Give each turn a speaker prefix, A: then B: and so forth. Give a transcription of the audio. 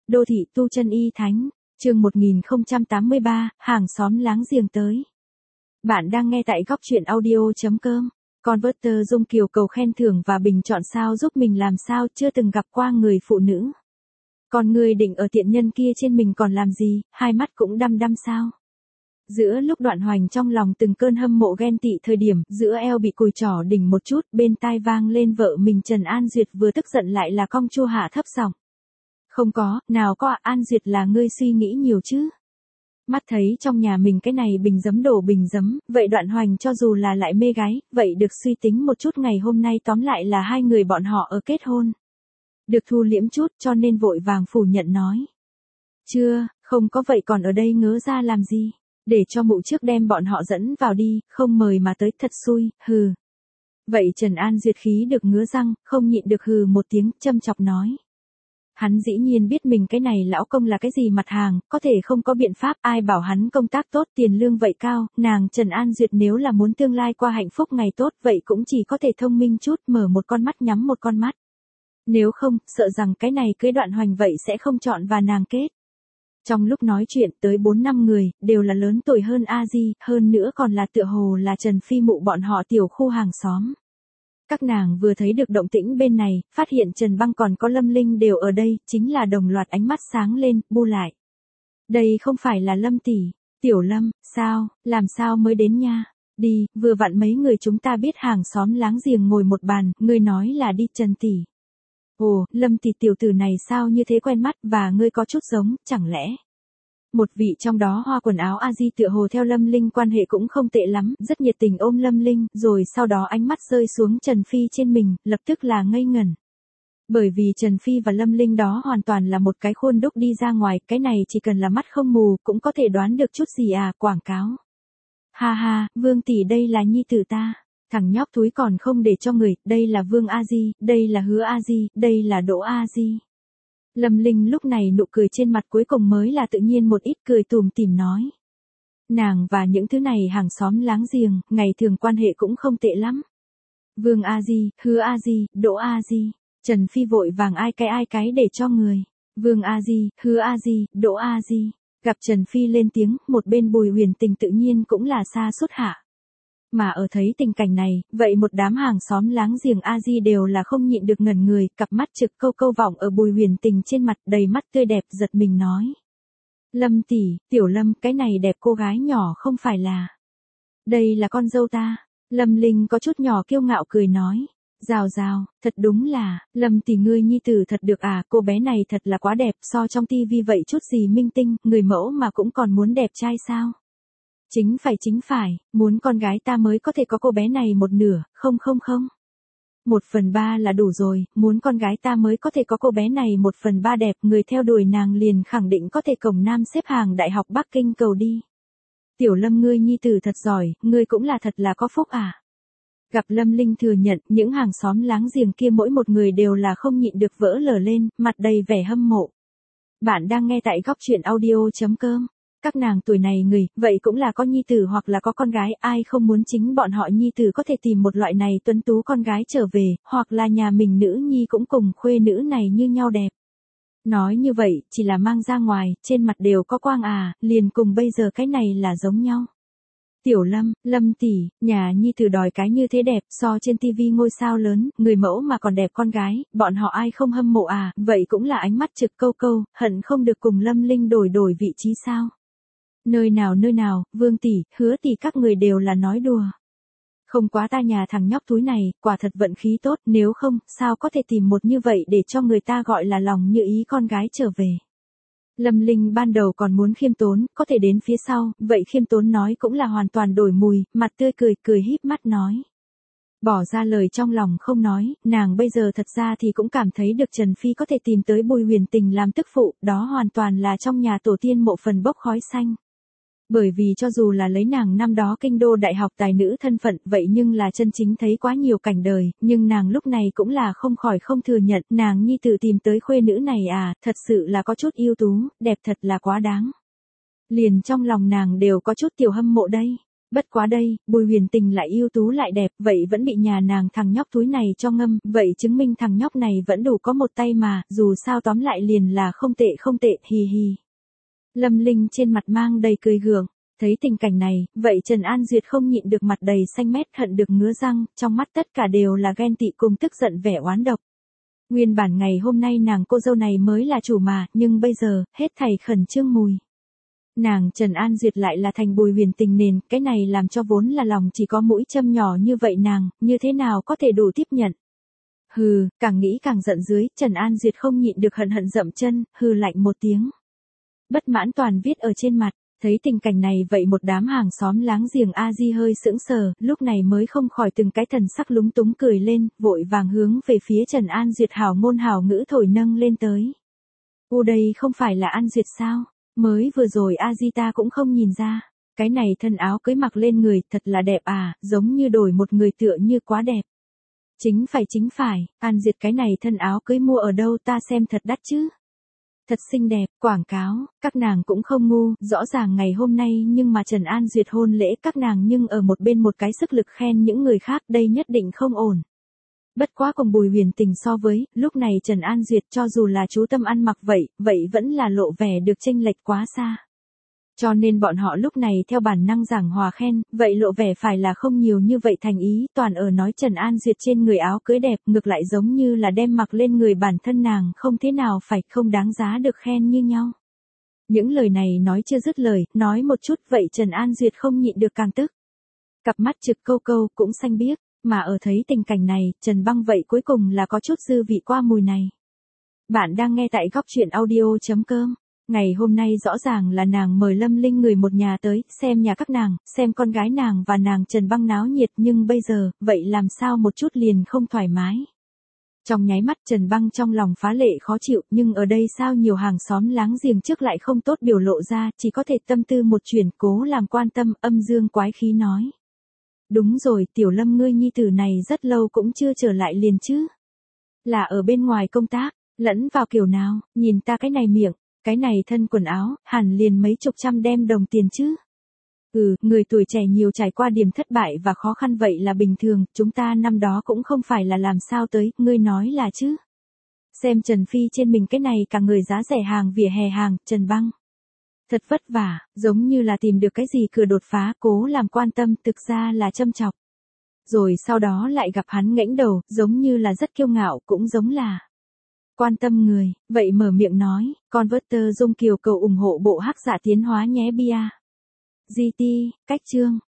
A: Đô thị tu chân y thánh, chương 1083, hàng xóm láng giềng tới. Bạn đang nghe tại góc chuyện audio.com. Converter Dung Kiều cầu khen thưởng và bình chọn sao giúp mình làm sao chưa từng gặp qua người phụ nữ. Còn người định ở tiện nhân kia trên mình còn làm gì, hai mắt cũng đăm đăm sao. Giữa lúc Đoạn Hoành trong lòng từng cơn hâm mộ ghen tị thời điểm, giữa eo bị cùi trỏ đỉnh một chút, bên tai vang lên vợ mình Trần An Duyệt vừa tức giận lại là cong chua hạ thấp giọng. Không có, nào có An Duyệt là ngươi suy nghĩ nhiều chứ. Mắt thấy trong nhà mình cái này bình giấm đổ bình giấm, vậy Đoạn Hoành cho dù là lại mê gái, vậy được suy tính một chút ngày hôm nay tóm lại là hai người bọn họ ở kết hôn. Được thu liễm chút cho nên vội vàng phủ nhận nói. Chưa, không có vậy còn ở đây ngớ ra làm gì, để cho mụ trước đem bọn họ dẫn vào đi, không mời mà tới thật xui, hừ. Vậy Trần An Duyệt khí được ngứa răng, không nhịn được hừ một tiếng, châm chọc nói. Hắn dĩ nhiên biết mình cái này lão công là cái gì mặt hàng, có thể không có biện pháp, ai bảo hắn công tác tốt tiền lương vậy cao, nàng Trần An Duyệt nếu là muốn tương lai qua hạnh phúc ngày tốt vậy cũng chỉ có thể thông minh chút, mở một con mắt nhắm một con mắt. Nếu không, sợ rằng cái này cưới Đoạn Hoành vậy sẽ không chọn và nàng kết. Trong lúc nói chuyện tới 4-5 người, đều là lớn tuổi hơn A Di, hơn nữa còn là tựa hồ là Trần Phi mụ bọn họ tiểu khu hàng xóm. Các nàng vừa thấy được động tĩnh bên này, phát hiện Trần Băng còn có Lâm Linh đều ở đây, chính là đồng loạt ánh mắt sáng lên, bu lại. Đây không phải là Lâm tỷ, Tiểu Lâm, sao, làm sao mới đến nha? Đi, vừa vặn mấy người chúng ta biết hàng xóm láng giềng ngồi một bàn, ngươi nói là đi Trần tỷ. Ồ, Lâm tỷ tiểu tử này sao như thế quen mắt và ngươi có chút giống, chẳng lẽ? Một vị trong đó hoa quần áo A-di tựa hồ theo Lâm Linh quan hệ cũng không tệ lắm, rất nhiệt tình ôm Lâm Linh, rồi sau đó ánh mắt rơi xuống Trần Phi trên mình, lập tức là ngây ngẩn. Bởi vì Trần Phi và Lâm Linh đó hoàn toàn là một cái khuôn đúc đi ra ngoài, cái này chỉ cần là mắt không mù, cũng có thể đoán được chút gì à, quảng cáo. Ha ha, Vương tỷ đây là nhi tử ta. Thằng nhóc túi còn không để cho người, đây là Vương A-di, đây là Hứa A-di, đây là Đỗ A-di. Lâm Linh lúc này nụ cười trên mặt cuối cùng mới là tự nhiên một ít cười tủm tỉm nói. Nàng và những thứ này hàng xóm láng giềng, ngày thường quan hệ cũng không tệ lắm. Vương A-di, Hứa A-di, Đỗ A-di, Trần Phi vội vàng ai cái để cho người. Vương A-di, Hứa A-di, Đỗ A-di, gặp Trần Phi lên tiếng, một bên Bùi Huyền Tình tự nhiên cũng là xa suốt hạ. Mà ở thấy tình cảnh này, vậy một đám hàng xóm láng giềng A-di đều là không nhịn được ngẩn người, cặp mắt trực câu vọng ở Bùi Huyền Tình trên mặt đầy mắt tươi đẹp giật mình nói. Lâm tỷ, Tiểu Lâm, cái này đẹp cô gái nhỏ không phải là. Đây là con dâu ta. Lâm Linh có chút nhỏ kiêu ngạo cười nói. Rào, thật đúng là, Lâm tỷ ngươi nhi tử thật được à, cô bé này thật là quá đẹp, so trong tivi vậy chút gì minh tinh, người mẫu mà cũng còn muốn đẹp trai sao. Chính phải, muốn con gái ta mới có thể có cô bé này một nửa, không. 1/3 là đủ rồi, muốn con gái ta mới có thể có cô bé này 1/3 đẹp, người theo đuổi nàng liền khẳng định có thể cổng nam xếp hàng Đại học Bắc Kinh cầu đi. Tiểu Lâm ngươi nhi tử thật giỏi, ngươi cũng là thật là có phúc à. Gặp Lâm Linh thừa nhận, những hàng xóm láng giềng kia mỗi một người đều là không nhịn được vỡ lở lên, mặt đầy vẻ hâm mộ. Bạn đang nghe tại góc chuyện audio.com. Các nàng tuổi này người, vậy cũng là có nhi tử hoặc là có con gái, ai không muốn chính bọn họ nhi tử có thể tìm một loại này tuấn tú con gái trở về, hoặc là nhà mình nữ nhi cũng cùng khuê nữ này như nhau đẹp. Nói như vậy, chỉ là mang ra ngoài, trên mặt đều có quang à, liền cùng bây giờ cái này là giống nhau. Tiểu Lâm, Lâm tỷ, nhà nhi tử đòi cái như thế đẹp, so trên tivi ngôi sao lớn, người mẫu mà còn đẹp con gái, bọn họ ai không hâm mộ à, vậy cũng là ánh mắt trực câu, hận không được cùng Lâm Linh đổi vị trí sao. Nơi nào, Vương tỷ, Hứa tỷ các người đều là nói đùa. Không quá ta nhà thằng nhóc túi này, quả thật vận khí tốt, nếu không, sao có thể tìm một như vậy để cho người ta gọi là lòng như ý con gái trở về. Lâm Linh ban đầu còn muốn khiêm tốn, có thể đến phía sau, vậy khiêm tốn nói cũng là hoàn toàn đổi mùi, mặt tươi cười híp mắt nói. Bỏ ra lời trong lòng không nói, nàng bây giờ thật ra thì cũng cảm thấy được Trần Phi có thể tìm tới Bùi Huyền Tình làm tức phụ, đó hoàn toàn là trong nhà tổ tiên mộ phần bốc khói xanh. Bởi vì cho dù là lấy nàng năm đó kinh đô đại học tài nữ thân phận vậy nhưng là chân chính thấy quá nhiều cảnh đời, nhưng nàng lúc này cũng là không khỏi không thừa nhận, nàng nhi tử tìm tới khuê nữ này à, thật sự là có chút ưu tú, đẹp thật là quá đáng. Liền trong lòng nàng đều có chút tiểu hâm mộ đây. Bất quá đây, Bùi Huyền Tình lại ưu tú lại đẹp, vậy vẫn bị nhà nàng thằng nhóc túi này cho ngâm, vậy chứng minh thằng nhóc này vẫn đủ có một tay mà, dù sao tóm lại liền là không tệ, hì hì. Lâm Linh trên mặt mang đầy cười gượng, thấy tình cảnh này, vậy Trần An Duyệt không nhịn được mặt đầy xanh mét hận được ngứa răng, trong mắt tất cả đều là ghen tị cùng tức giận vẻ oán độc. Nguyên bản ngày hôm nay nàng cô dâu này mới là chủ mà, nhưng bây giờ, hết thảy khẩn trương mùi. Nàng Trần An Duyệt lại là thành Bùi Huyền Tình nền, cái này làm cho vốn là lòng chỉ có mũi châm nhỏ như vậy nàng, như thế nào có thể đủ tiếp nhận. Hừ, càng nghĩ càng giận dưới, Trần An Duyệt không nhịn được hận dậm chân, hừ lạnh một tiếng. Bất mãn toàn viết ở trên mặt, thấy tình cảnh này vậy một đám hàng xóm láng giềng A Di hơi sững sờ, lúc này mới không khỏi từng cái thần sắc lúng túng cười lên, vội vàng hướng về phía Trần An Duyệt hảo ngôn hảo ngữ thổi nâng lên tới. Đây không phải là An Duyệt sao? Mới vừa rồi A Di ta cũng không nhìn ra. Cái này thân áo cưới mặc lên người thật là đẹp à, giống như đổi một người tựa như quá đẹp. Chính phải, An Duyệt cái này thân áo cưới mua ở đâu ta xem thật đắt chứ. Thật xinh đẹp, quảng cáo, các nàng cũng không ngu, rõ ràng ngày hôm nay nhưng mà Trần An Duyệt hôn lễ các nàng nhưng ở một bên một cái sức lực khen những người khác đây nhất định không ổn. Bất quá cùng Bùi Huyền Tình so với, lúc này Trần An Duyệt cho dù là chú tâm ăn mặc vậy vẫn là lộ vẻ được chênh lệch quá xa. Cho nên bọn họ lúc này theo bản năng giảng hòa khen, vậy lộ vẻ phải là không nhiều như vậy thành ý, toàn ở nói Trần An Duyệt trên người áo cưới đẹp, ngược lại giống như là đem mặc lên người bản thân nàng không thế nào phải không đáng giá được khen như nhau. Những lời này nói chưa dứt lời, nói một chút vậy Trần An Duyệt không nhịn được càng tức. Cặp mắt trực câu cũng xanh biếc, mà ở thấy tình cảnh này, Trần Băng vậy cuối cùng là có chút dư vị qua mùi này. Bạn đang nghe tại góc truyện audio.com. Ngày hôm nay rõ ràng là nàng mời Lâm Linh người một nhà tới, xem nhà các nàng, xem con gái nàng và nàng Trần Băng náo nhiệt nhưng bây giờ, vậy làm sao một chút liền không thoải mái. Trong nháy mắt Trần Băng trong lòng phá lệ khó chịu nhưng ở đây sao nhiều hàng xóm láng giềng trước lại không tốt biểu lộ ra, chỉ có thể tâm tư một chuyển cố làm quan tâm âm dương quái khí nói. Đúng rồi Tiểu Lâm ngươi nhi tử này rất lâu cũng chưa trở lại liền chứ. Là ở bên ngoài công tác, lẫn vào kiểu nào, nhìn ta cái này miệng. Cái này thân quần áo, hẳn liền mấy chục trăm đem đồng tiền chứ. Người tuổi trẻ nhiều trải qua điểm thất bại và khó khăn vậy là bình thường, chúng ta năm đó cũng không phải là làm sao tới, ngươi nói là chứ. Xem Trần Phi trên mình cái này cả người giá rẻ hàng vỉa hè hàng, Trần Băng. Thật vất vả, giống như là tìm được cái gì cửa đột phá, cố làm quan tâm, thực ra là châm chọc. Rồi sau đó lại gặp hắn ngẩng đầu, giống như là rất kiêu ngạo, cũng giống là quan tâm người, vậy mở miệng nói, Converter Dung Kiều cầu ủng hộ bộ Hắc Giả tiến hóa nhé bia. GT, cách chương.